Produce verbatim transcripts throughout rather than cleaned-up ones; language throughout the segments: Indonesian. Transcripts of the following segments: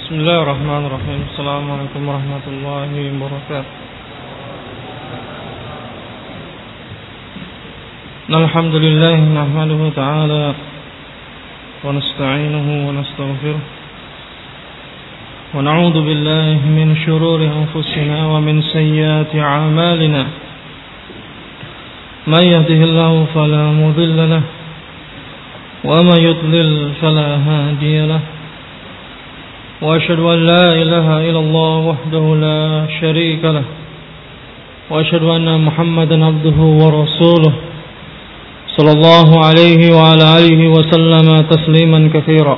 Bismillahirrahmanirrahim. Assalamualaikum warahmatullahi wabarakatuh. Alhamdulillah nahmaduhu ta'ala wa nasta'inuhu wa nastaghfiruh wa na'udzu billahi min shururi anfusina wa min sayyiati a'malina. May yahdihillahu fala mudilla lahu wa may yudlil fala hadiya lahu. وأشهد أن لا إله إلا الله وحده لا شريك له وأشهد أن محمدا عبده ورسوله صلى الله عليه وعلى آله وسلم تسليما كثيرا.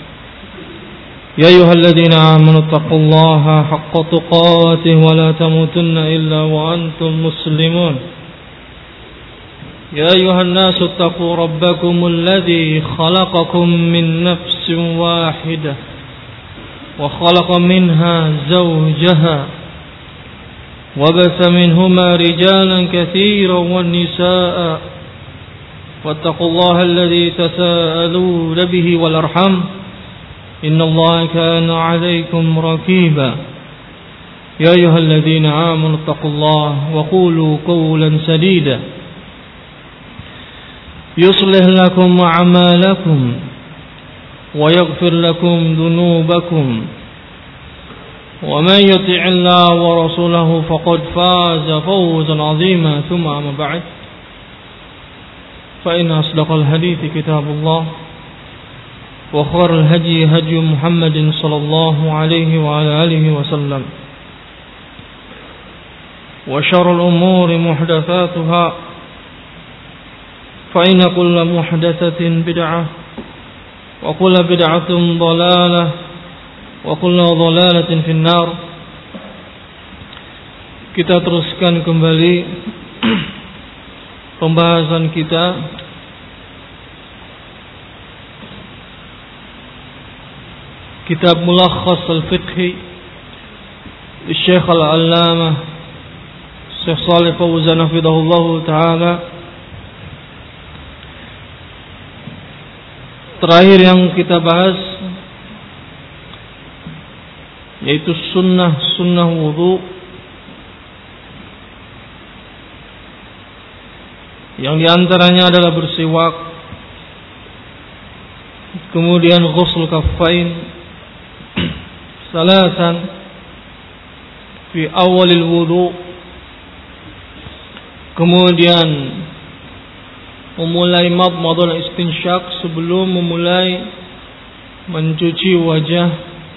يا أيها الذين آمنوا اتقوا الله حق تقاته ولا تموتن إلا وأنتم مسلمون. يا أيها الناس اتقوا ربكم الذي خلقكم من نفس واحدة وخلق منها زوجها وبث منهما رجالا كثيرا والنساء واتقوا الله الذي تساءلون به والأرحام إن الله كان عليكم رقيبا. يا أيها الذين آمنوا اتقوا الله وقولوا قولا سديدا يصلح لكم أعمالكم ويغفر لكم ذنوبكم ومن يطع الله ورسوله فقد فاز فوزا عظيما. ثم أما بعد فإن أصدق الحديث كتاب الله وخير الهدي هدي محمد صلى الله عليه وعلى آله وسلم وشر الأمور محدثاتها فإن كل محدثة بدعة wa kullu bid'atin dhalalah wa kullu dhalalatin finnar. Kita teruskan kembali pembahasan kita kitab Mulakhas al-Fiqhi Syekh al-Allamah Syekh Shalih Fauzan hafizahullah ta'ala. Terakhir yang kita bahas yaitu sunnah sunnah wudu yang diantaranya adalah bersiwak, kemudian ghusl kaffain salasan fi awalil wudu, kemudian memulai madmadah istinsyak sebelum memulai mencuci wajah,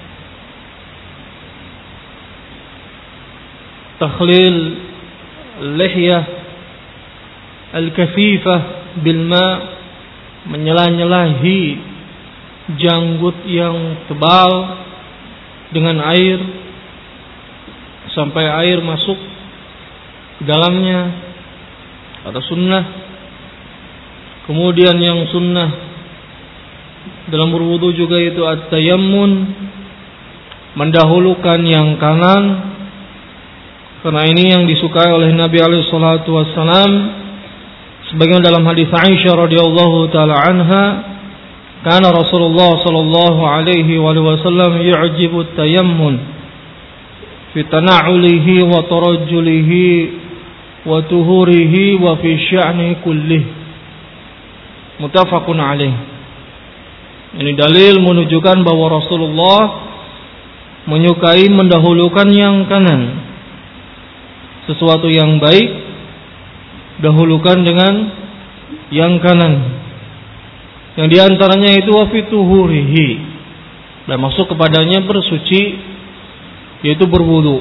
takhlil lihyah al-kafifah bil ma, menyela-nyelahi janggut yang tebal dengan air sampai air masuk ke dalamnya, atau sunnah. Kemudian yang sunnah dalam berwudu juga itu at-tayammun, mendahulukan yang kanan, karena ini yang disukai oleh Nabi alaihi salatu wassalam, sebagaimana dalam hadis Aisyah radhiyallahu taala anha, kana Rasulullah sallallahu alaihi wasallam yu'jibu at-tayammun fi tana'ulihi wa tarajjulihi wa tuhurihi wa fi sya'ni kullihi. Muttafaqun alaih. Ini dalil menunjukkan bahwa Rasulullah menyukai mendahulukan yang kanan. Sesuatu yang baik dahulukan dengan yang kanan. Yang diantaranya itu wa fituhurihi, dan masuk kepadanya bersuci, yaitu berwudu.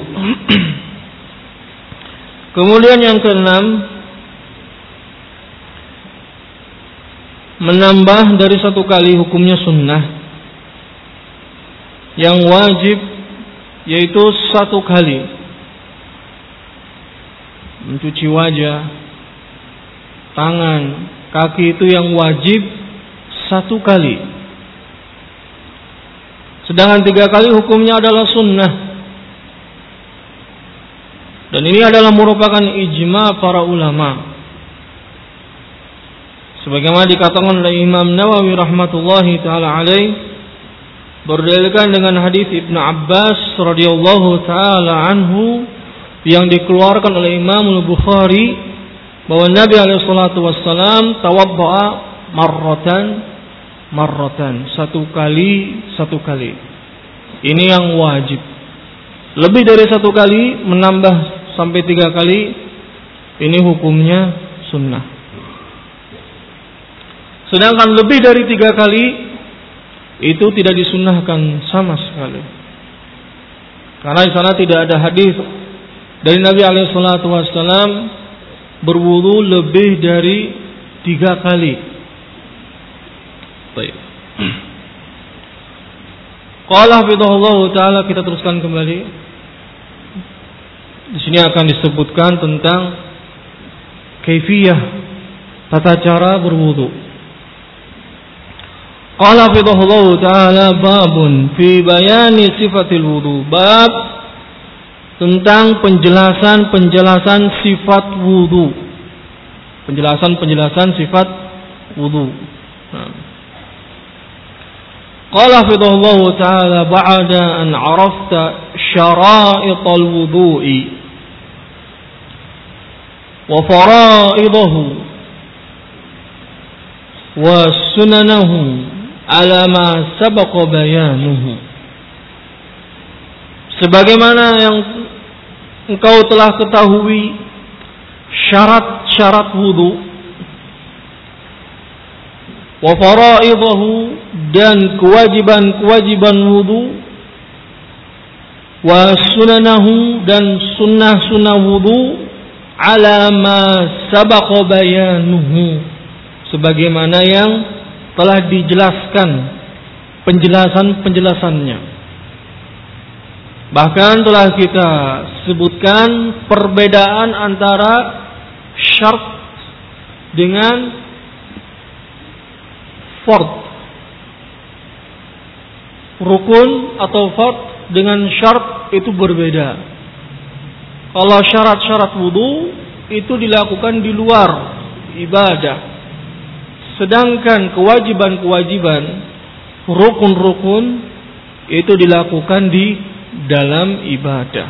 Kemudian yang keenam, menambah dari satu kali hukumnya sunnah. Yang wajib yaitu satu kali mencuci wajah, tangan, kaki, itu yang wajib satu kali. Sedangkan tiga kali hukumnya adalah sunnah. Dan ini adalah merupakan ijma para ulama. sebagaimana dikatakan oleh Imam Nawawi rahmatullahi taala alaih berdalilkan dengan hadis Ibnu Abbas radhiyallahu taala anhu yang dikeluarkan oleh Imam Al-Bukhari bahwa Nabi alaihi salatu wassalam tawaddaa marratan marratan, satu kali satu kali. Ini yang wajib. Lebih dari satu kali menambah sampai tiga kali, ini hukumnya sunnah. Sedangkan lebih dari tiga kali itu tidak disunnahkan sama sekali. Karena di sana tidak ada hadis dari Nabi alaihi salatu wassalam berwudu lebih dari tiga kali. Baik. Qala hafizahullah taala, kita teruskan kembali. Di sini akan disebutkan tentang kaifiyah, tata cara berwudu. Qala hafizahullah taala babun fi bayani sifatil wudu. Bab tentang penjelasan-penjelasan sifat wudu. Penjelasan-penjelasan sifat wudu. Nah. Qala hafizahullah taala ba'da an 'arafta syara'ital wudu'i wa fara'idahu wa sunanahu ala ma sabaqa bayanuhu. Sebagaimana yang engkau telah ketahui syarat-syarat wudu, wa faraidahu, dan kewajiban-kewajiban wudu, wa sunanahu, dan sunnah-sunnah wudu, ala ma sabaqa bayanuhu, sebagaimana yang telah dijelaskan penjelasan-penjelasannya. Bahkan telah kita sebutkan perbedaan antara syart dengan fard. Rukun atau fard dengan syart itu berbeda. Kalau syarat-syarat wudu itu dilakukan di luar ibadah. Sedangkan kewajiban-kewajiban, rukun-rukun itu dilakukan di dalam ibadah.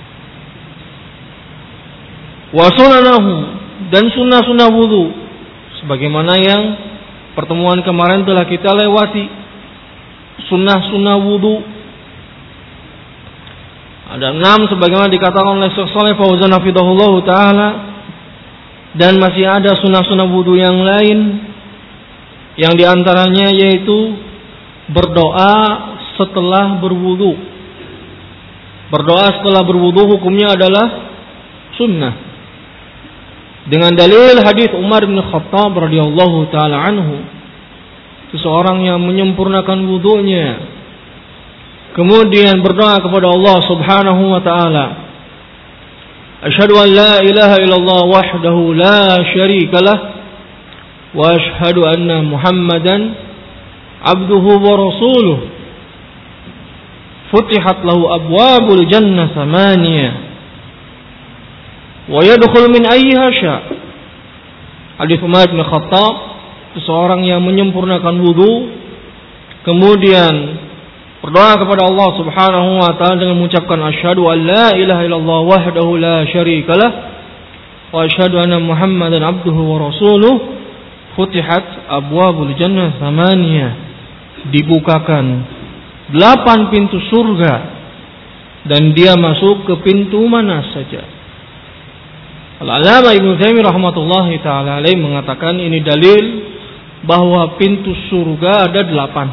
Wa sunanahu, dan sunnah-sunnah wudu, sebagaimana yang pertemuan kemarin telah kita lewati. Sunnah-sunnah wudu ada enam, sebagaimana dikatakan oleh Syekh Shalih Fauzan hafizahullah taala, dan masih ada sunnah-sunnah wudu yang lain, yang diantaranya yaitu berdoa setelah berwudu. Berdoa setelah berwudu hukumnya adalah sunnah. Dengan dalil hadis Umar bin Khattab radhiyallahu taala anhu, seseorang yang menyempurnakan wudunya kemudian berdoa kepada Allah Subhanahu wa taala, asyhadu an la ilaha illallah wahdahu la syarikalah wa asyhadu anna Muhammadan abduhu wa rasuluh, futihat lahu abwabul jannah thamaniyah wa yadkhul min ayyiha sya. Hadis Umar bin Khattab, seseorang yang menyempurnakan wudu kemudian berdoa kepada Allah Subhanahu wa taala dengan mengucapkan asyhadu an la ilaha illallah wahdahu la syarikalah wa asyhadu anna Muhammadan abduhu wa rasuluh, futihat abwabul jannah thamaniyah, dibukakan delapan pintu surga dan dia masuk ke pintu mana saja. Al-Allamah Ibnu Taimiyah rahmatullahi taala alaih mengatakan ini dalil bahwa pintu surga ada delapan.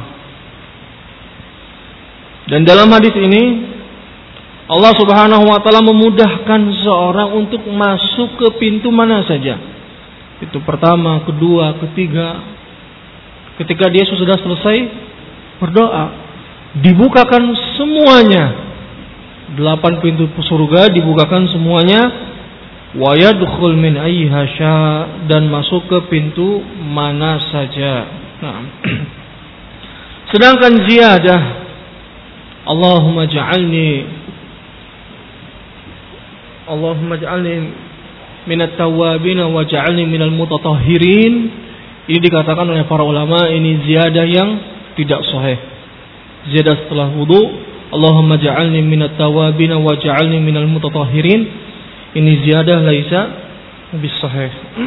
Dan dalam hadis ini Allah Subhanahu wa taala memudahkan seseorang untuk masuk ke pintu mana saja. Itu pertama, kedua, ketiga. Ketika dia sudah selesai berdoa, dibukakan semuanya. Delapan pintu surga dibukakan semuanya. Wa yadkhul min ayyiha sya, dan masuk ke pintu mana saja. Nah. Sedangkan ziyadah, Allahumma ja'alni Allahumma ja'alni minat tawabin wa ja'alni minal mutatahhirin, ini dikatakan oleh para ulama ini ziyadah yang tidak sahih. ziyadah setelah wudu, Allahumma ja'alni minat tawabin wa ja'alni minal mutatahhirin. Ini ziyadah laisa bis sahih.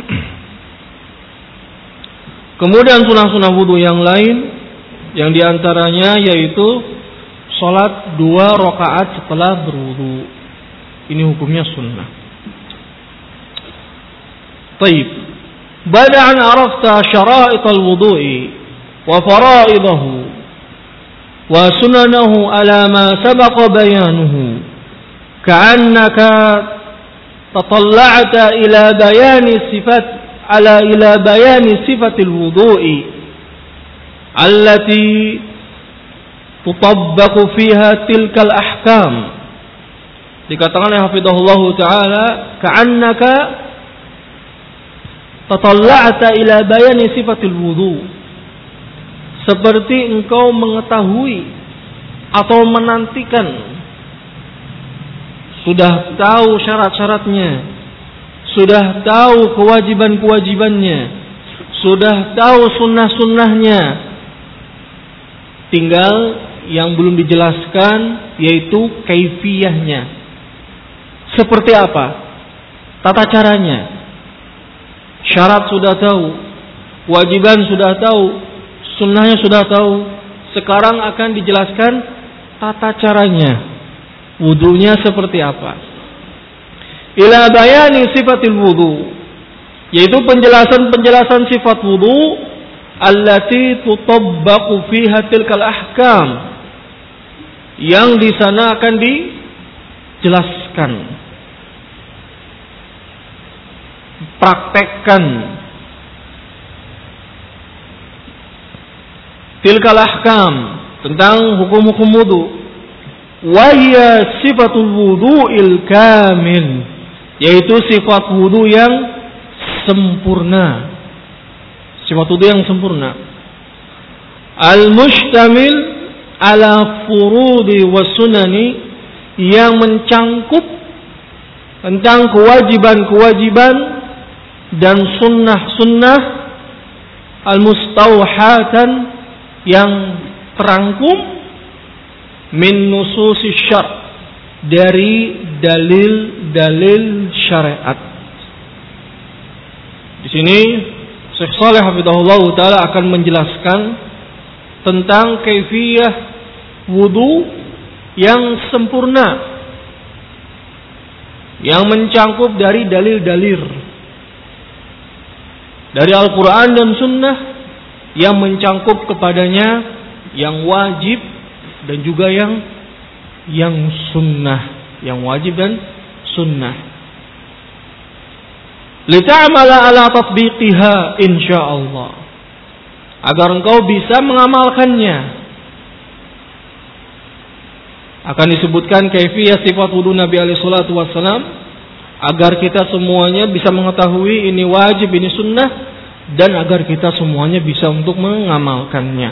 Kemudian sunah-sunah wudu yang lain, yang diantaranya yaitu salat dua rakaat setelah berwudu. Ini hukumnya sunnah. Taib. Bada an arafta syara'it al-wudu'i wa fara'idahu wa sunanahu ala ma sabaqa bayanuhu ka'annaka tatalla'ta ila bayani sifat ala ila bayani sifatil wudu'i allati tutabbaqu fiha tilkal ahkam. Dikatakan oleh hafizahullah taala, ka'annaka tatalla'ta ila bayani sifatil wudu, seperti engkau mengetahui atau menantikan, sudah tahu syarat-syaratnya, sudah tahu kewajiban-kewajibannya, sudah tahu sunnah-sunnahnya, tinggal yang belum dijelaskan yaitu kaifiyahnya. Seperti apa tata caranya? Syarat sudah tahu, kewajiban sudah tahu, sunnahnya sudah tahu. Sekarang akan dijelaskan tata caranya, wudunya seperti apa. Ila bayani sifatil wudu, yaitu penjelasan-penjelasan sifat wudu allati tutabbaqu fiha tilkal ahkam, yang di sana akan dijelaskan, praktekkan tilkal ahkam, tentang hukum-hukum wudu. Wa hiya sifatul wudu'il kamil, yaitu sifat wudu yang sempurna. Sifat wudu yang sempurna. Al-mustamil ala furudi wa sunani, yang mencangkup tentang kewajiban-kewajiban dan sunnah-sunnah, al-mustauhatan, yang terangkum min nususi syar', dari dalil-dalil syariat. Di sini Syekh Shalih hafizahullah taala akan menjelaskan tentang kaifiyah wudu yang sempurna, yang mencangkup dari dalil-dalil dari Al-Quran dan Sunnah, yang mencangkup kepadanya yang wajib dan juga yang yang sunnah, yang wajib dan sunnah. Lita'amala ala tatbiqiha insyaallah, agar engkau bisa mengamalkannya. Akan disebutkan kaifiyah sifat wudu Nabi alaihi salatu wassalam, agar kita semuanya bisa mengetahui ini wajib, ini sunnah, dan agar kita semuanya bisa untuk mengamalkannya.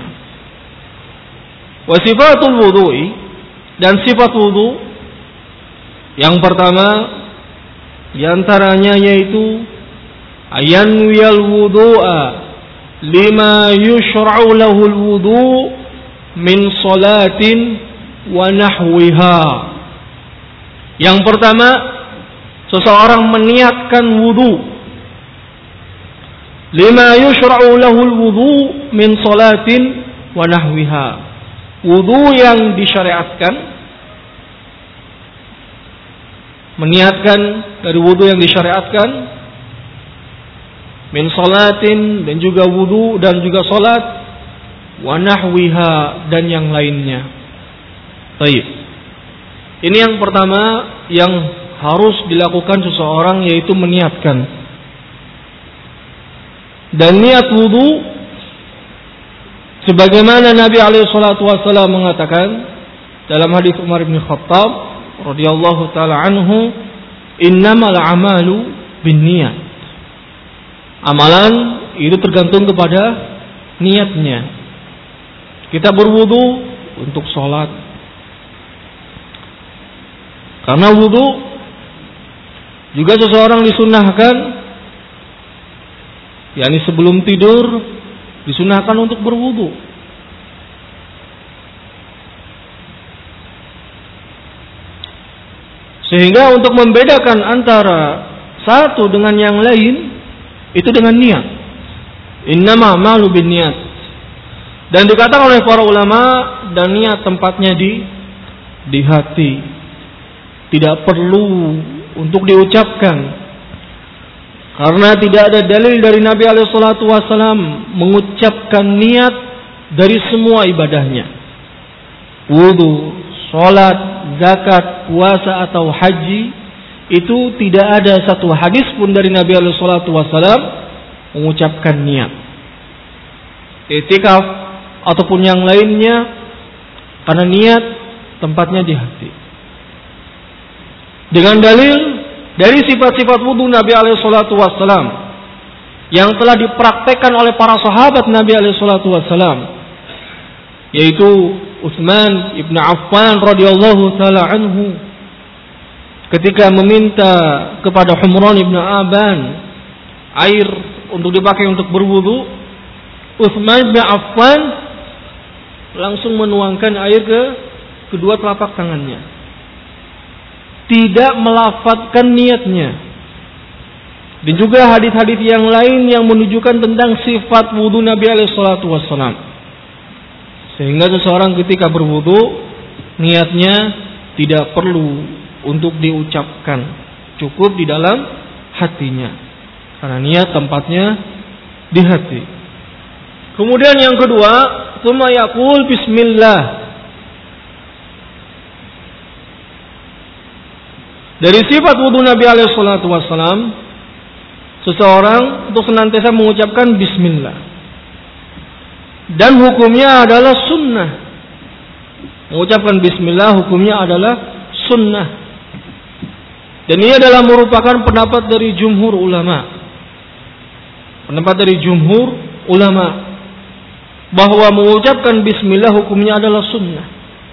Wa sifatul wudu'i, dan sifat wudu yang pertama diantaranya yaitu ayanwiyal wudu'a lima yushra'u lahul wudu' min salatin wa nahwiha. Yang pertama, seseorang meniatkan wudu lima yushra'u lahul wudu' min salatin wa nahwiha, wudu yang disyariatkan, meniatkan dari wudu yang disyariatkan, min salatin, dan juga wudu dan juga salat, wa nahwiha, dan yang lainnya. Baik. Ini yang pertama yang harus dilakukan seseorang, yaitu meniatkan. Dan niat wudu sebagaimana Nabi alaihi salatu wasallam mengatakan dalam hadis Umar bin Khattab radhiyallahu taala anhu, innamal a'malu binniyat. Amalan itu tergantung kepada niatnya. Kita berwudu untuk sholat, karena wudu juga seseorang disunnahkan, yakni sebelum tidur disunnahkan untuk berwudu. Sehingga untuk membedakan antara satu dengan yang lain itu dengan niat. Innama a'malu binniyat. Dan dikatakan oleh para ulama, dan niat tempatnya di di hati. Tidak perlu untuk diucapkan. Karena tidak ada dalil dari Nabi alaihi salatu wasallam mengucapkan niat dari semua ibadahnya. Wudu, salat, zakat, puasa atau haji, itu tidak ada satu hadis pun dari Nabi alaihi salatu wasallam mengucapkan niat. I'tikaf ataupun yang lainnya, karena niat tempatnya di hati. Dengan dalil dari sifat-sifat wudu Nabi alaihi salatu wasallam yang telah dipraktekkan oleh para sahabat Nabi alaihi salatu wasallam, yaitu Utsman ibn Affan radhiyallahu taala anhu ketika meminta kepada Humran ibn Aban air untuk dipakai untuk berwudu, Utsman ibn Affan langsung menuangkan air ke kedua telapak tangannya, tidak melafadzkan niatnya. Dan juga hadis-hadis yang lain yang menunjukkan tentang sifat wudu Nabi alaihi salatu wassalam. Sehingga seseorang ketika berwudu, niatnya tidak perlu untuk diucapkan, cukup di dalam hatinya. Karena niat tempatnya di hati. Kemudian yang kedua, tsumma yaqul bismillah. Dari sifat wudu Nabi alaihi salatu wassalam, seseorang untuk senantiasa mengucapkan bismillah. Dan hukumnya adalah sunnah. Mengucapkan bismillah hukumnya adalah sunnah. Dan ini adalah merupakan pendapat dari jumhur ulama. Pendapat dari jumhur ulama bahwa mengucapkan bismillah hukumnya adalah sunnah.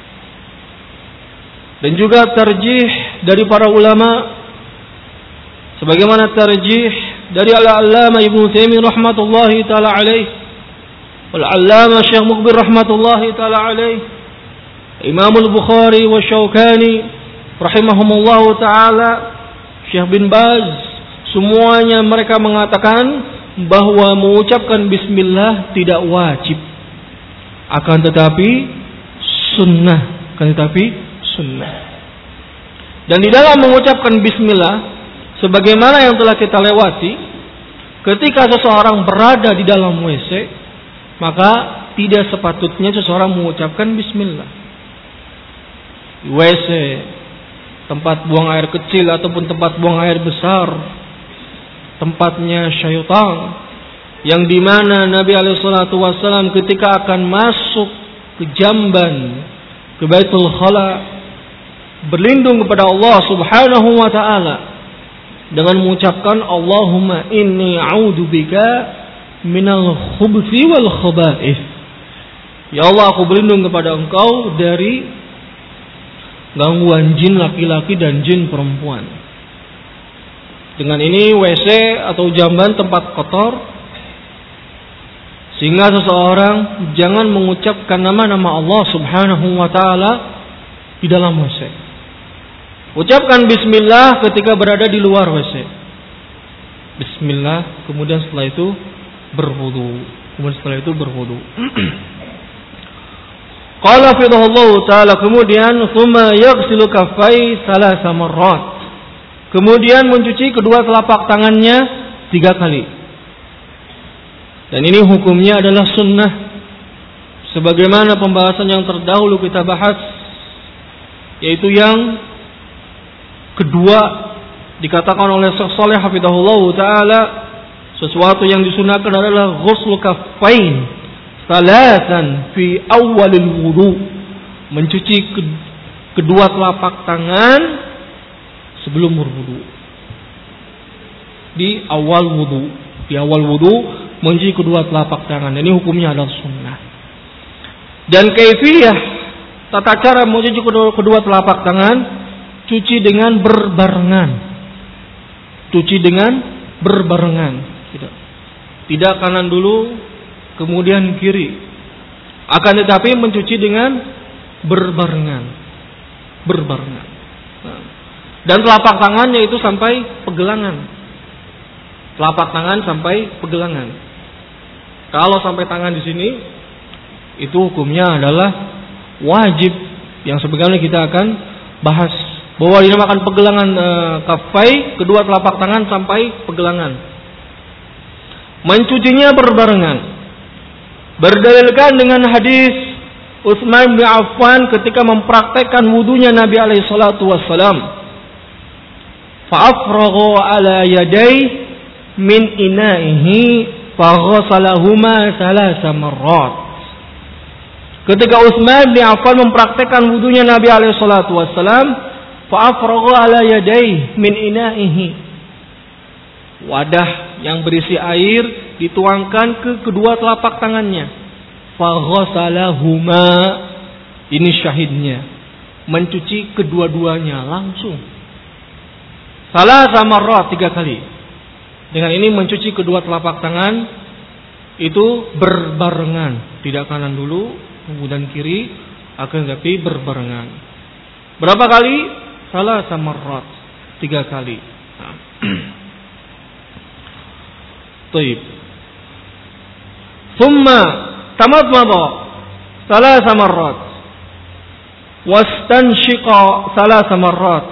Dan juga tarjih dari para ulama, sebagaimana tarjih dari Al-Allamah Ibnu Taimiyah rahmatullahi taala alaih, Al-Allamah Syekh Muqbil rahmatullahi taala alaih, Imam Al-Bukhari wa Syaukani rahimahumullahu taala, Syekh bin Baz, semuanya mereka mengatakan bahwa mengucapkan bismillah tidak wajib, akan tetapi sunnah, akan tetapi sunnah. Dan di dalam mengucapkan bismillah, sebagaimana yang telah kita lewati, ketika seseorang berada di dalam W C, maka tidak sepatutnya seseorang mengucapkan bismillah. W C, tempat buang air kecil ataupun tempat buang air besar, tempatnya syaitan, yang dimana Nabi alaihi salatu wassalam ketika akan masuk ke jamban, ke Baitul Khala, berlindung kepada Allah subhanahu wa ta'ala dengan mengucapkan Allahumma inni a'udzubika minal khubuthi wal khaba'ith. Ya Allah, aku berlindung kepada Engkau dari gangguan jin laki-laki dan jin perempuan. Dengan ini W C atau jamban tempat kotor, sehingga seseorang jangan mengucapkan nama-nama Allah subhanahu wa ta'ala di dalam W C. Ucapkan bismillah ketika berada di luar W C. Bismillah, kemudian setelah itu berwudu. Kemudian setelah itu berwudu. Qala fidahullahu ta'ala, kemudian thumma yaghsilu kaffai salasa marrat. Kemudian mencuci kedua telapak tangannya tiga kali. Dan ini hukumnya adalah sunnah, sebagaimana pembahasan yang terdahulu kita bahas, yaitu yang kedua dikatakan oleh Syekh Shalih hafizahullahu taala, sesuatu yang disunahkan adalah ghusl kaffain salatan fi awalil wudu, mencuci kedua telapak tangan sebelum berwudu. Di awal wudu, di awal wudu mencuci kedua telapak tangan. Ini hukumnya adalah sunnah. Dan kaifiyah, tata cara mencuci kedua, kedua telapak tangan, cuci dengan berbarengan. Cuci dengan berbarengan. Tidak. Tidak kanan dulu, kemudian kiri. Akan tetapi mencuci dengan berbarengan. Berbarengan. Nah. Dan telapak tangannya itu sampai pegelangan. Telapak tangan sampai pegelangan. Kalau sampai tangan di sini, itu hukumnya adalah wajib, yang sebagaimana kita akan bahas, bahwa dinamakan pegelangan e, kafai, kedua telapak tangan sampai pegelangan. Mencucinya berbarengan. Berdalilkan dengan hadis Utsman bin Affan ketika mempraktekkan wudunya Nabi alaihi salatu wassalam. Fa'afragha ala yaday min ina'ihi faghasalahuma thalatha marrat. Ketika Utsman bin Affan mempraktekkan wudunya Nabi alaihi salatu wassalam, fa'afragha ala yaday min ina'ihi. Wadah yang berisi air dituangkan ke kedua telapak tangannya. Faghasalahuma, ini syahidnya, mencuci kedua-duanya langsung. Salah sama roh tiga kali. Dengan ini mencuci kedua telapak tangan itu berbarengan, tidak kanan dulu kemudian kiri, akan tapi berbarengan. Berapa kali? Salah sama roh tiga kali. Nah. Taib. Thumma tamadmada thalatha marrat wastanshiqa thalatha marrat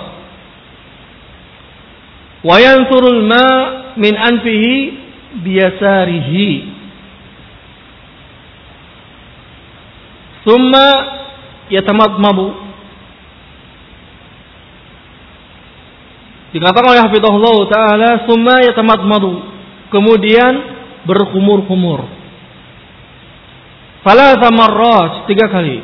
wa yanthuru al-ma min anfihi biyasarihi thumma yatamadmadu. Dikatakan oleh hafizahullah taala thumma yatamadmadu, kemudian berkumur-kumur. Thalatha marrat, tiga kali.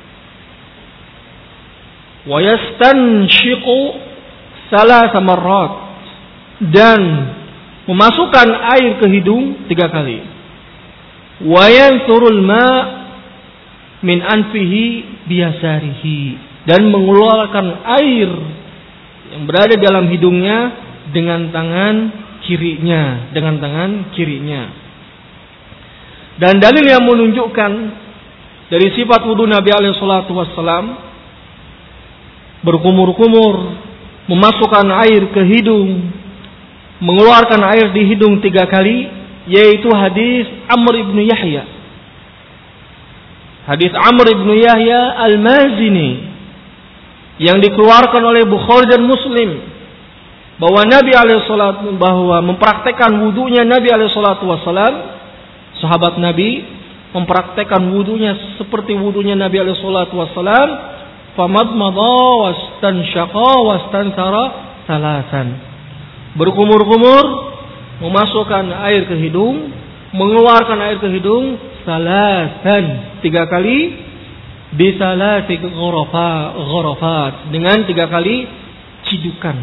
Wa yastanshiqu thalatha marrat, dan memasukkan air ke hidung tiga kali. Wa yanthurul ma min anfihi biyasarihi, dan mengeluarkan air yang berada dalam hidungnya dengan tangan kirinya, dengan tangan kirinya. Dan dalil yang menunjukkan dari sifat wudu Nabi alaihi salatu wassalam, berkumur-kumur, memasukkan air ke hidung, mengeluarkan air di hidung tiga kali, yaitu hadis Amr ibn Yahya. Hadis Amr ibn Yahya al-Mazini yang dikeluarkan oleh Bukhari dan Muslim, bahwa Nabi alaihi salatu bahwa mempraktekkan wudunya Nabi alaihi salatu wassalam, sahabat Nabi mempraktekkan wudunya seperti wudunya Nabi alaihi salatu wassalam, famadmadha wastanshaqa wastanthara thalathan. Berkumur-kumur, memasukkan air ke hidung, mengeluarkan air ke hidung thalathan, tiga kali, bi thalathi gharafa gharafat, dengan tiga kali cidukan.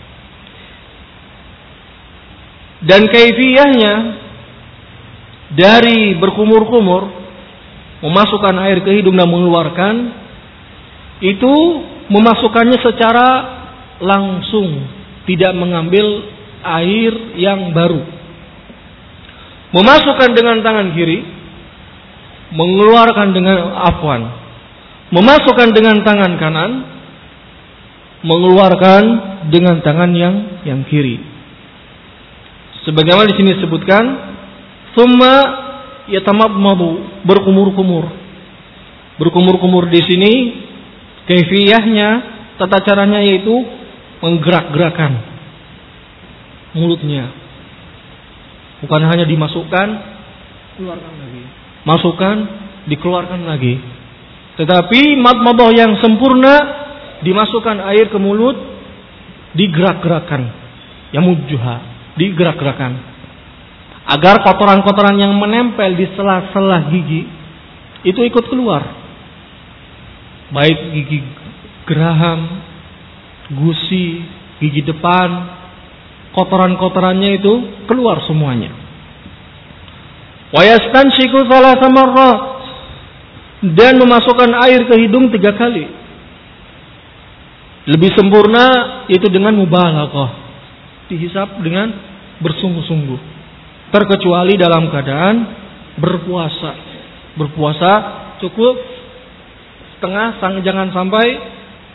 Dan kaifiyahnya dari berkumur-kumur, memasukkan air ke hidung dan mengeluarkan, itu memasukkannya secara langsung, tidak mengambil air yang baru. Memasukkan dengan tangan kiri, mengeluarkan dengan afwan, memasukkan dengan tangan kanan, mengeluarkan dengan tangan yang yang kiri. Sebagaimana di sini disebutkan, summa yatamadmadu, berkumur-kumur. Berkumur-kumur di sini kaifiyahnya, tata caranya yaitu menggerak-gerakan mulutnya. Bukan hanya dimasukkan, keluarkan lagi. Masukkan, dikeluarkan lagi. Tetapi madmadah yang sempurna, dimasukkan air ke mulut, digerak-gerakan. Ya mujjuha, digerak-gerakan. Agar kotoran-kotoran yang menempel di sela-sela gigi itu ikut keluar. Baik gigi geraham, gusi, gigi depan, kotoran-kotorannya itu keluar semuanya. Wa yastanshiku thalatha marrat, dan memasukkan air ke hidung tiga kali. Lebih sempurna itu dengan mubalaghah, dihisap dengan bersungguh-sungguh. Terkecuali dalam keadaan berpuasa. Berpuasa cukup setengah, jangan sampai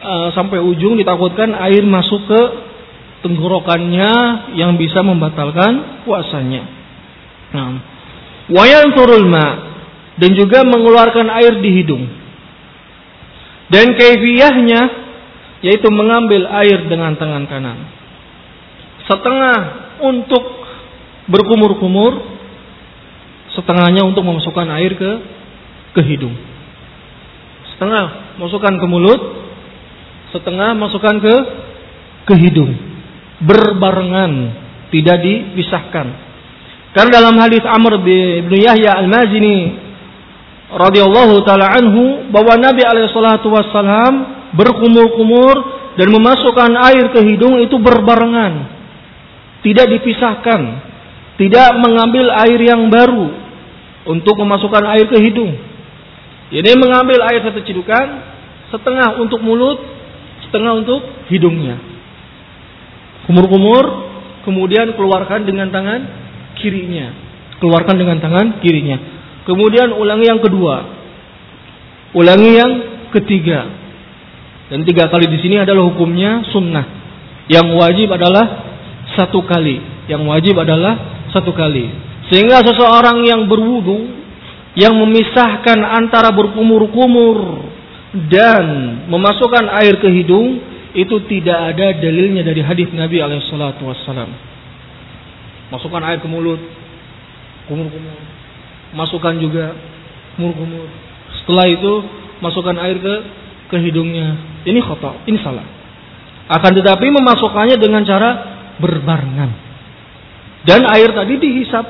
uh, sampai ujung, ditakutkan air masuk ke tenggorokannya yang bisa membatalkan puasanya. Nah, wa yanthurul ma, dan juga mengeluarkan air di hidung. Dan kaifiyahnya yaitu mengambil air dengan tangan kanan. Setengah untuk berkumur-kumur, setengahnya untuk memasukkan air ke ke hidung. Setengah masukkan ke mulut, setengah masukkan ke ke hidung. Berbarengan, tidak dipisahkan. Karena dalam hadis Amr bin Yahya Al-Mazini radhiyallahu taala anhu, bahwa Nabi alaihi salatu wassalam berkumur-kumur dan memasukkan air ke hidung itu berbarengan, tidak dipisahkan, tidak mengambil air yang baru untuk memasukkan air ke hidung. Jadi mengambil air satu cidukan, setengah untuk mulut, setengah untuk hidungnya. Kumur-kumur, kemudian keluarkan dengan tangan kirinya. Keluarkan dengan tangan kirinya. Kemudian ulangi yang kedua. Ulangi yang ketiga. Dan tiga kali di sini adalah hukumnya sunnah. Yang wajib adalah satu kali. Yang wajib adalah satu kali. Sehingga seseorang yang berwudu, yang memisahkan antara berkumur-kumur dan memasukkan air ke hidung, itu tidak ada dalilnya dari hadis Nabi alaihi salatu wassalam. Masukkan air ke mulut, kumur-kumur. Masukkan juga kumur-kumur. Setelah itu masukkan air ke ke hidungnya. Ini khata, ini salah. Akan tetapi memasukkannya dengan cara berbarengan. Dan air tadi dihisap.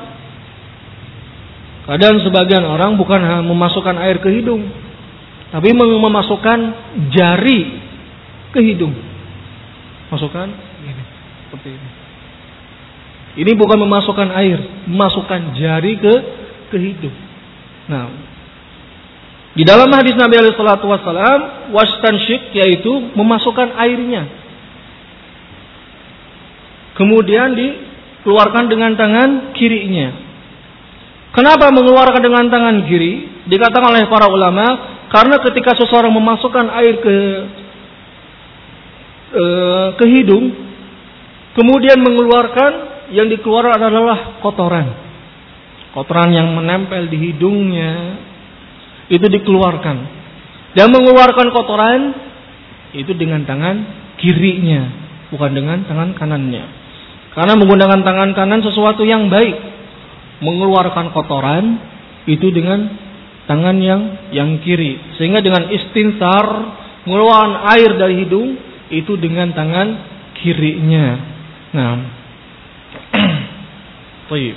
Kadang sebagian orang bukan memasukkan air ke hidung, tapi memasukkan jari ke hidung. Masukkan ini, seperti ini. Ini bukan memasukkan air, memasukkan jari ke ke hidung. Nah, di dalam hadis Nabi alaihi salatu wasallam, wastansyik, yaitu memasukkan airnya. Kemudian dikeluarkan dengan tangan kirinya. Kenapa mengeluarkan dengan tangan kiri? Dikatakan oleh para ulama, karena ketika seseorang memasukkan air ke e, ke hidung, kemudian mengeluarkan, yang dikeluarkan adalah kotoran. Kotoran yang menempel di hidungnya itu dikeluarkan. Dan mengeluarkan kotoran itu dengan tangan kirinya, bukan dengan tangan kanannya. Karena menggunakan tangan kanan sesuatu yang baik. Mengeluarkan kotoran itu dengan tangan yang yang kiri. Sehingga dengan istinsar, mengeluarkan air dari hidung itu dengan tangan kirinya. Nah, baik.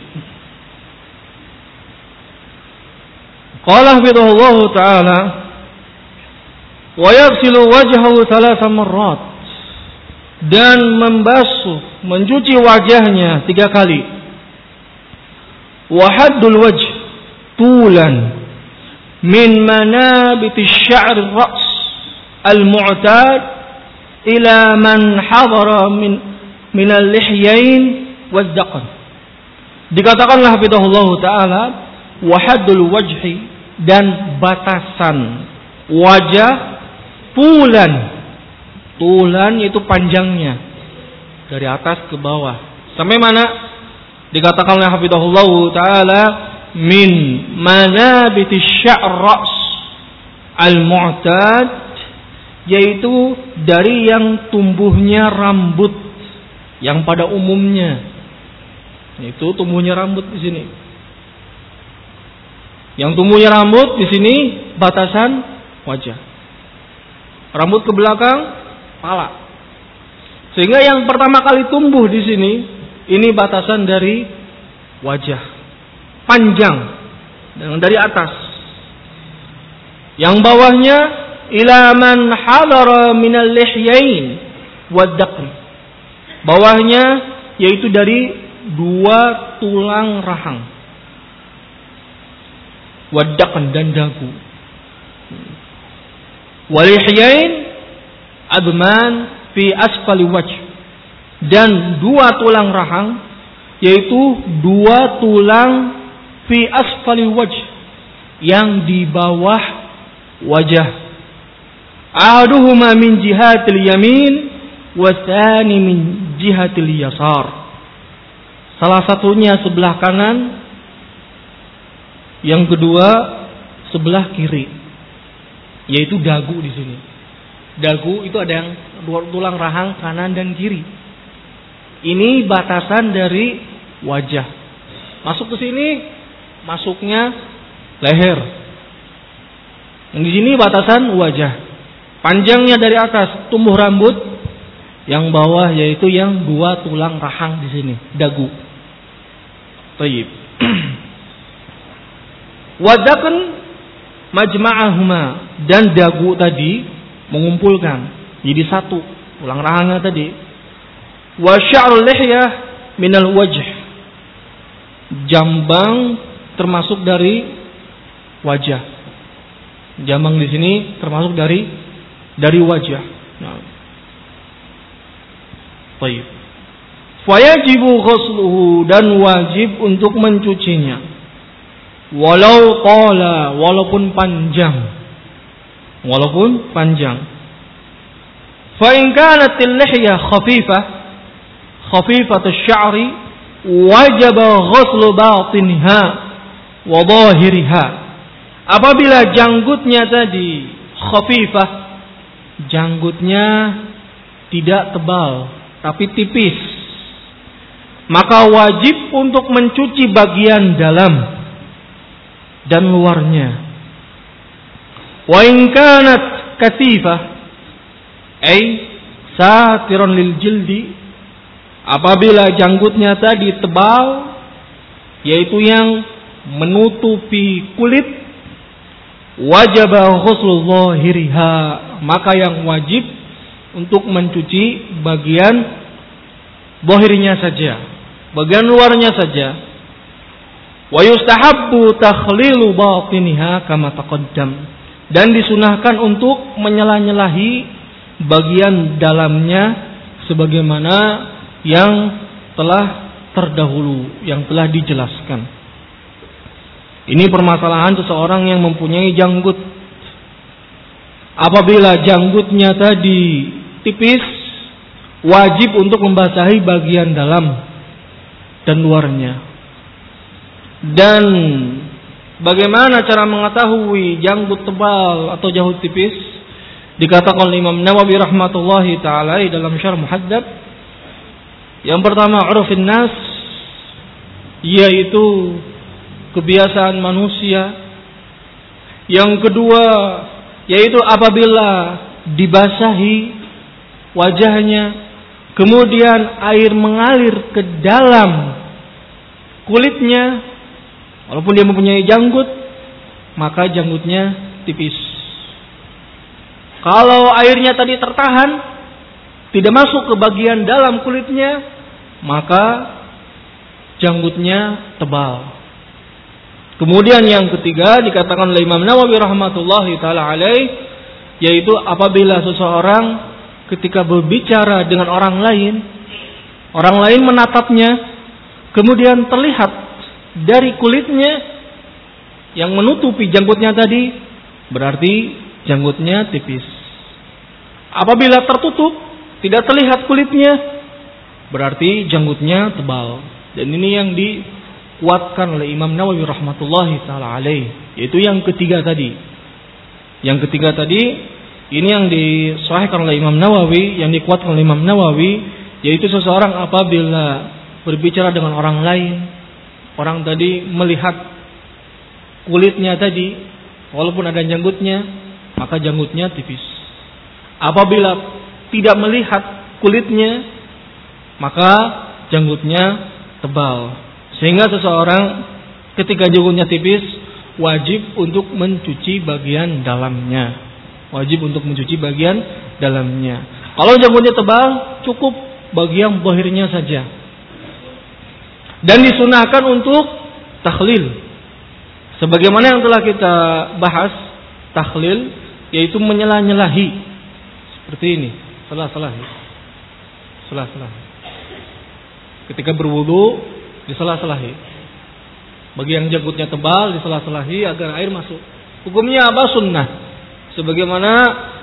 Qala hafidhahullah ta'ala wa yaghsilu wajhahu thalatha marrat, dan membasuh, mencuci wajahnya tiga kali. Wa haddul wajh tulan min manabiti sya'r ar-ra's al-mu'tad ila man hadara min min al-lihyain wad-daqn. Dikatakanlah hafidhahullah ta'ala, wa haddul wajhi, dan batasan wajah, tulan. Tulan itu panjangnya dari atas ke bawah. Sampai mana? Dikatakan oleh hafidhahullah ta'ala, min manabiti sya'r ra's al-mu'tad, yaitu dari yang tumbuhnya rambut yang pada umumnya. Itu tumbuhnya rambut di sini. Yang tumbuhnya rambut di sini batasan wajah. Rambut ke belakang, kepala. Sehingga yang pertama kali tumbuh di sini, ini batasan dari wajah, panjang dari atas. Yang bawahnya ila man hadara minal lihyain wad-daqn. Bawahnya yaitu dari dua tulang rahang, wad-daqn, dan dagu. Walihyain adman fi asfali wajh, dan dua tulang rahang yaitu dua tulang fi asfali wajh, yang di bawah wajah. Ahaduhuma min jihatil yamin wa tsani min jihatil yasar. Salah satunya sebelah kanan, yang kedua sebelah kiri, yaitu dagu di sini. Dagu itu ada yang dua tulang rahang kanan dan kiri. Ini batasan dari wajah. Masuk ke sini, masuknya leher. Yang di sini batasan wajah. Panjangnya dari atas tumbuh rambut, yang bawah yaitu yang dua tulang rahang di sini, dagu. Tayyib. Wadakun majma'ahuma, dan dagu tadi mengumpulkan jadi satu tulang rahangnya tadi. Wa sya'rul lihyah minal wajh, jambang termasuk dari wajah. Jambang di sini termasuk dari dari wajah. Nah. Baik. Fayajibu ghusluhu, dan wajib untuk mencucinya. Walau qala, walaupun panjang. Walaupun panjang. Fa in kanat al-lihyah khafifah, khafifatus sya'ri, wajaba ghuslu batinha wa dhahiriha. Apabila janggutnya tadi khafifah, janggutnya tidak tebal tapi tipis, maka wajib untuk mencuci bagian dalam dan luarnya. Wa in kanat katifah, ay satiran lil jildi, apabila janggutnya tadi tebal, yaitu yang menutupi kulit, wajib ghuslu zahiriha, maka yang wajib untuk mencuci bagian zahirnya saja, bagian luarnya saja. Wa yustahabbu takhlilu batiniha kama taqaddam, dan disunahkan untuk menyela-nyelahi bagian dalamnya sebagaimana yang telah terdahulu, yang telah dijelaskan. Ini permasalahan seseorang yang mempunyai janggut. Apabila janggutnya tadi tipis, wajib untuk membasahi bagian dalam dan luarnya. Dan bagaimana cara mengetahui janggut tebal atau janggut tipis? Dikatakan oleh Imam Nawawi rahmatullahi ta'ala dalam Syarh Muhaddab, yang pertama urfin nas, yaitu kebiasaan manusia. Yang kedua yaitu apabila dibasahi wajahnya, kemudian air mengalir ke dalam kulitnya, walaupun dia mempunyai janggut, maka janggutnya tipis. Kalau airnya tadi tertahan, tidak masuk ke bagian dalam kulitnya, maka janggutnya tebal. Kemudian yang ketiga dikatakan oleh Imam Nawawi rahmatullahi taala alaih, yaitu apabila seseorang ketika berbicara dengan orang lain, orang lain menatapnya, kemudian terlihat dari kulitnya yang menutupi janggutnya tadi, berarti janggutnya tipis. Apabila tertutup, tidak terlihat kulitnya, berarti janggutnya tebal. Dan ini yang dikuatkan oleh Imam Nawawi rahmatullahi taala alaih, yaitu yang ketiga tadi. Yang ketiga tadi, ini yang disahihkan oleh Imam Nawawi, yang dikuatkan oleh Imam Nawawi, yaitu seseorang apabila berbicara dengan orang lain, orang tadi melihat kulitnya tadi, walaupun ada janggutnya, maka janggutnya tipis. Apabila tidak melihat kulitnya, maka janggutnya tebal. Sehingga seseorang ketika janggutnya tipis, wajib untuk mencuci bagian dalamnya. Wajib untuk mencuci bagian dalamnya. Kalau janggutnya tebal, cukup bagian zahirnya saja. Dan disunahkan untuk takhlil. Sebagaimana yang telah kita bahas, takhlil yaitu menyela-nyelahi. Seperti ini, selah-selahi. Selah-selahi. Ketika berwudu, diselah-selahi. Bagi yang janggutnya tebal, diselah-selahi agar air masuk. Hukumnya apa? Sunnah. Sebagaimana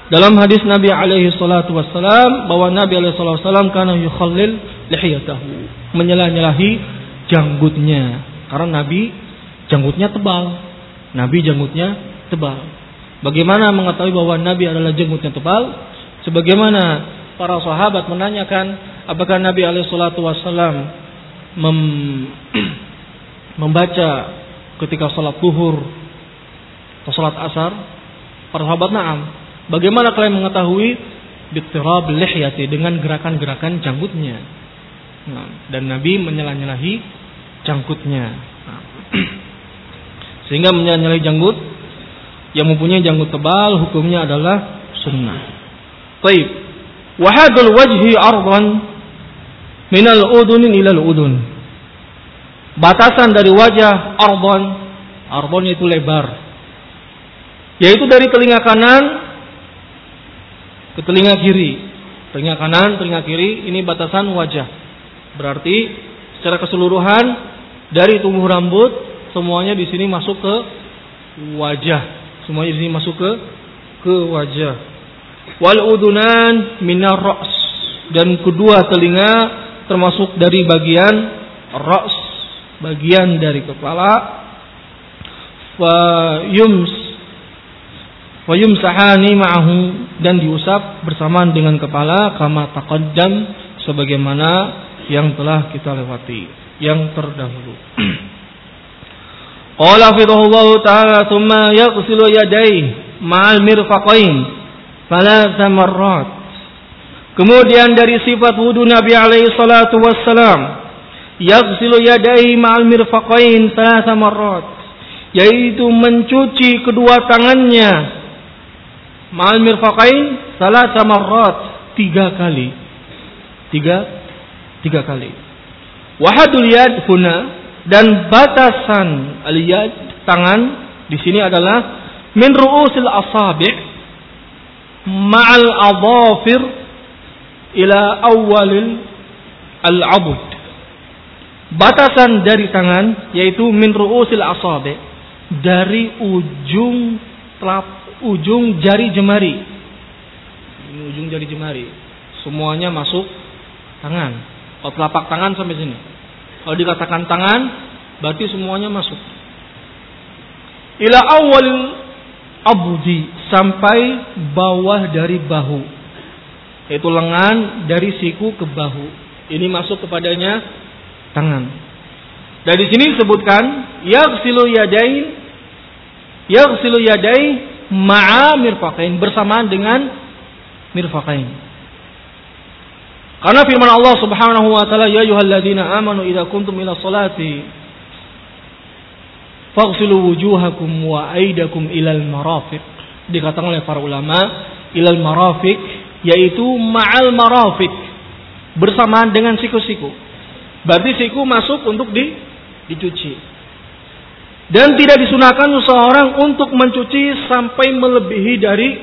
Dalam hadis Nabi alaihi salatu wassalam bahwa Nabi alaihi salatu wassalam kana yukhallil lihiyatahu, menyelah-nyelahi janggutnya. Karena Nabi janggutnya tebal. Nabi janggutnya tebal. Bagaimana mengetahui bahwa Nabi adalah janggutnya tebal? Sebagaimana para sahabat menanyakan apakah Nabi alaihi salatu wassalam mem- membaca ketika salat zuhur atau salat asar. Para sahabat, na'am. Bagaimana kalian mengetahui? Bittirab lihyati, dengan gerakan-gerakan janggutnya. Nah, dan Nabi menyelah-nyelahi janggutnya. Nah. Sehingga menyelah-nyelahi janggut yang mempunyai janggut tebal hukumnya adalah sunnah. Baik. Wahadul wajhi ardan minal udunin ilal udun. Batasan dari wajah ardan, ardan itu lebar. Yaitu dari telinga kanan ke telinga kiri. Telinga kanan, telinga kiri, ini batasan wajah. Berarti secara keseluruhan dari tumbuh rambut semuanya di sini masuk ke wajah. Semuanya di sini masuk ke ke wajah. Wal udunan minar ra's, dan kedua telinga termasuk dari bagian ra's, bagian dari kepala. Fa yums wa yumsahani ma'ahu, dan diusap bersamaan dengan kepala, kama taqaddam, sebagaimana yang telah kita lewati, yang terdahulu. Qala hafidhahullahu ta'ala thumma yaghsilu yadayhi ma'al mirfaqain thalatha marrat. Kemudian dari sifat wudu Nabi alaihi salatu wassalam, yaghsilu yadayhi ma'al mirfaqain thalatha marrat, yaitu mencuci kedua tangannya ma'al mirfaqain salasa marrat, tiga kali. Tiga tiga kali. Wahadul yad huna, dan batasan al-yad, tangan di sini adalah min ru'usil asabi' ma'al adhafir ila awwalil al-'abud. Batasan dari tangan yaitu min ru'usil asabi', dari ujung telap ujung jari jemari. Ini ujung jari jemari. Semuanya masuk tangan. Kalau telapak tangan sampai sini. Kalau dikatakan tangan, berarti semuanya masuk. Ila awalil abudi, sampai bawah dari bahu. Yaitu lengan dari siku ke bahu. Ini masuk kepadanya tangan. Dari sini disebutkan yaghsilu yadain, yaghsilu yadain ma'a mirfaqain, bersamaan dengan mirfaqain. Karena firman Allah Subhanahu wa taala, ya ayyuhalladzina amanu idza kuntum ila sholati faghsilu wujuhakum wa aydakum ilal marafiq. Dikatakan oleh para ulama ilal marafiq, yaitu ma'al marafiq, bersamaan dengan siku-siku. Berarti siku masuk untuk di, dicuci. Dan tidak disunahkan seseorang untuk mencuci sampai melebihi dari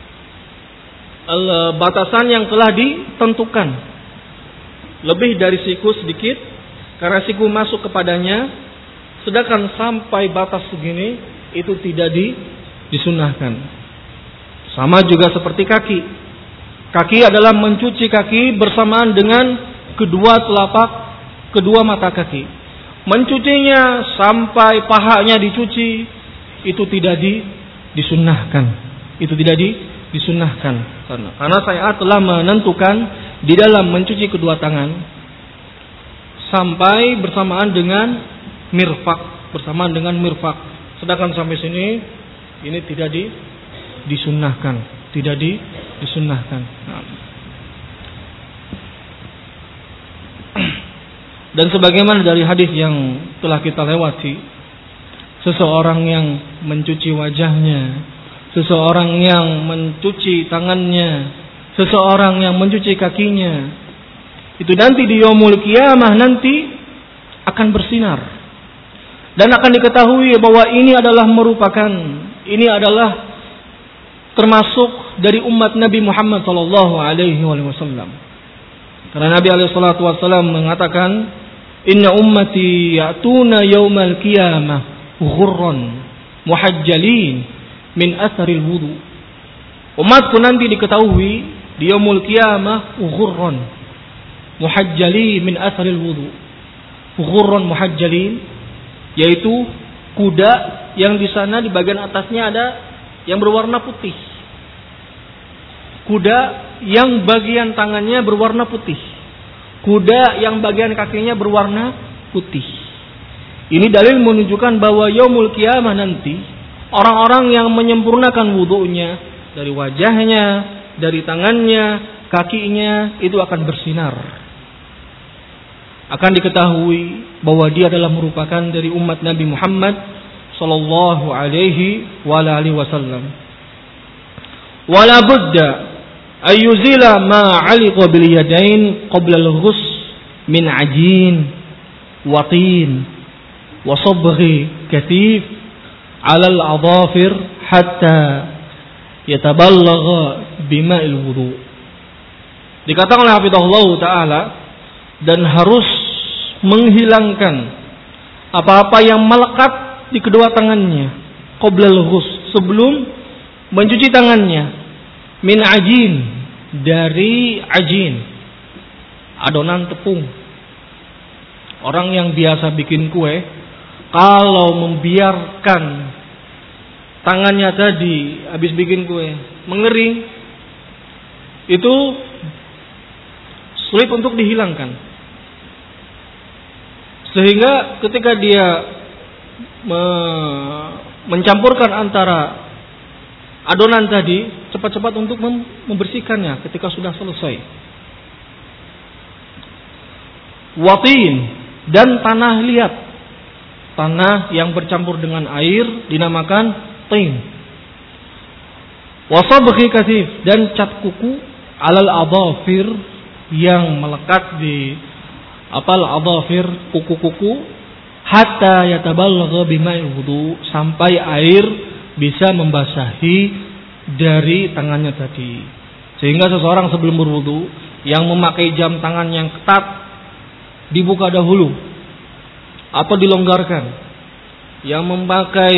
batasan yang telah ditentukan. Lebih dari siku sedikit, karena siku masuk kepadanya. Sedangkan sampai batas segini, itu tidak di, disunahkan. Sama juga seperti kaki. Kaki adalah mencuci kaki bersamaan dengan kedua telapak, kedua mata kaki. Mencucinya sampai pahanya dicuci, itu tidak di, disunnahkan. Itu tidak di, disunnahkan. Karena, karena saya telah menentukan di dalam mencuci kedua tangan sampai bersamaan dengan mirfaq, bersamaan dengan mirfaq. Sedangkan sampai sini ini tidak di, disunnahkan, tidak di, disunnahkan. Nah. Dan sebagaimana dari hadis yang telah kita lewati, seseorang yang mencuci wajahnya, seseorang yang mencuci tangannya, seseorang yang mencuci kakinya, itu nanti di yaumul qiyamah nanti akan bersinar. Dan akan diketahui bahwa ini adalah merupakan, ini adalah termasuk dari umat Nabi Muhammad sallallahu alaihi wasallam. Karena Nabi alaihi salatu wasallam mengatakan, inna ummati ya'tuna yawmal qiyamah ghurran muhajjalin min atharil wudu. Umatku nanti diketahui di yaumul qiyamah ghurran muhajjali min atharil wudu. Ghurran muhajjalin, yaitu kuda yang di sana di bagian atasnya ada yang berwarna putih. Kuda yang bagian tangannya berwarna putih. Kuda yang bagian kakinya berwarna putih. Ini dalil menunjukkan bahwa yaumul qiyamah nanti orang-orang yang menyempurnakan wudunya dari wajahnya, dari tangannya, kakinya itu akan bersinar. Akan diketahui bahwa dia adalah merupakan dari umat Nabi Muhammad sallallahu alaihi wa alihi wasallam. Wala budda ayyuzila ma 'aliqa bil yadain qabla al-ghus min ajin wa tin wa sabghi katif 'ala al-adhafir hatta yataballagha bima'il wudu. Dikatakan oleh hafizahullah taala, dan harus menghilangkan apa-apa yang melekat di kedua tangannya qabla al-ghus, sebelum mencuci tangannya, min ajin, dari ajin, adonan tepung. Orang yang biasa bikin kue, kalau membiarkan tangannya tadi habis bikin kue mengering, itu sulit untuk dihilangkan. Sehingga ketika dia me- mencampurkan antara adonan tadi, cepat-cepat untuk mem- membersihkannya ketika sudah selesai. Watin, dan tanah liat, tanah yang bercampur dengan air dinamakan tin. Wasabghi katif, dan cat kuku alal adhafir, yang melekat di apal adhafir, kuku-kuku, hatta yataballagha bima'il wudu, sampai air bisa membasahi dari tangannya tadi. Sehingga seseorang sebelum berwudu yang memakai jam tangan yang ketat dibuka dahulu atau dilonggarkan. Yang memakai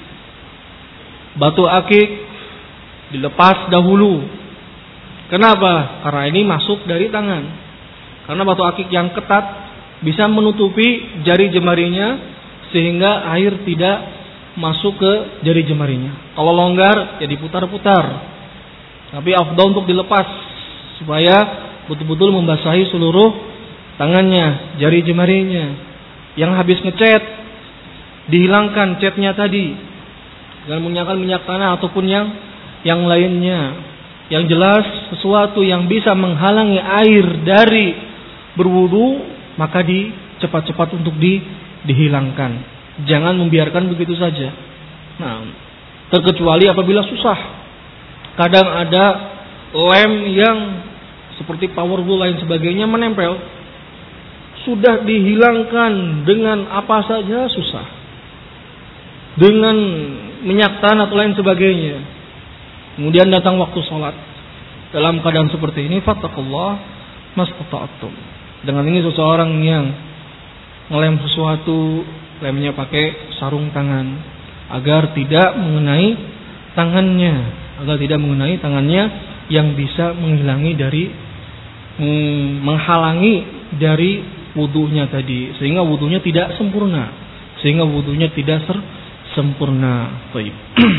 batu akik dilepas dahulu. Kenapa? Karena ini masuk dari tangan. Karena batu akik yang ketat bisa menutupi jari jemarinya sehingga air tidak masuk ke jari jemarinya. Kalau longgar ya diputar-putar. Tapi afdal untuk dilepas supaya betul-betul membasahi seluruh tangannya, jari jemarinya. Yang habis ngecat dihilangkan catnya tadi dengan menggunakan minyak tanah ataupun yang yang lainnya. Yang jelas sesuatu yang bisa menghalangi air dari berwudu, maka di cepat-cepat untuk di, dihilangkan. Jangan membiarkan begitu saja. Nah, terkecuali apabila susah. Kadang ada lem yang seperti power wool lain sebagainya menempel. Sudah dihilangkan dengan apa saja susah. Dengan minyak tanah atau lain sebagainya. Kemudian datang waktu sholat. Dalam keadaan seperti ini, fattaqullah mastata'tum. Dengan ini seseorang yang ngelem sesuatu, lemnya pakai sarung tangan agar tidak mengenai tangannya, agar tidak mengenai tangannya yang bisa menghilangi dari hmm, menghalangi dari wudunya tadi, sehingga wudunya tidak sempurna, sehingga wudunya tidak ser, sempurna. Baik.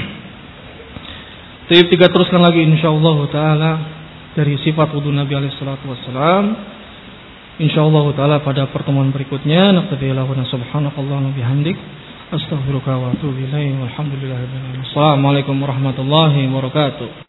Baik, kita teruskan lagi insyaallah taala dari sifat wudu Nabi alaihi salatu wasallam. Insyaallah taala pada pertemuan berikutnya. Naqdilahu subhanakallahumma bihamdik astaghfiruka wa atubu ilaik. Walhamdulillahirabbil alamin. Assalamualaikum warahmatullahi wabarakatuh.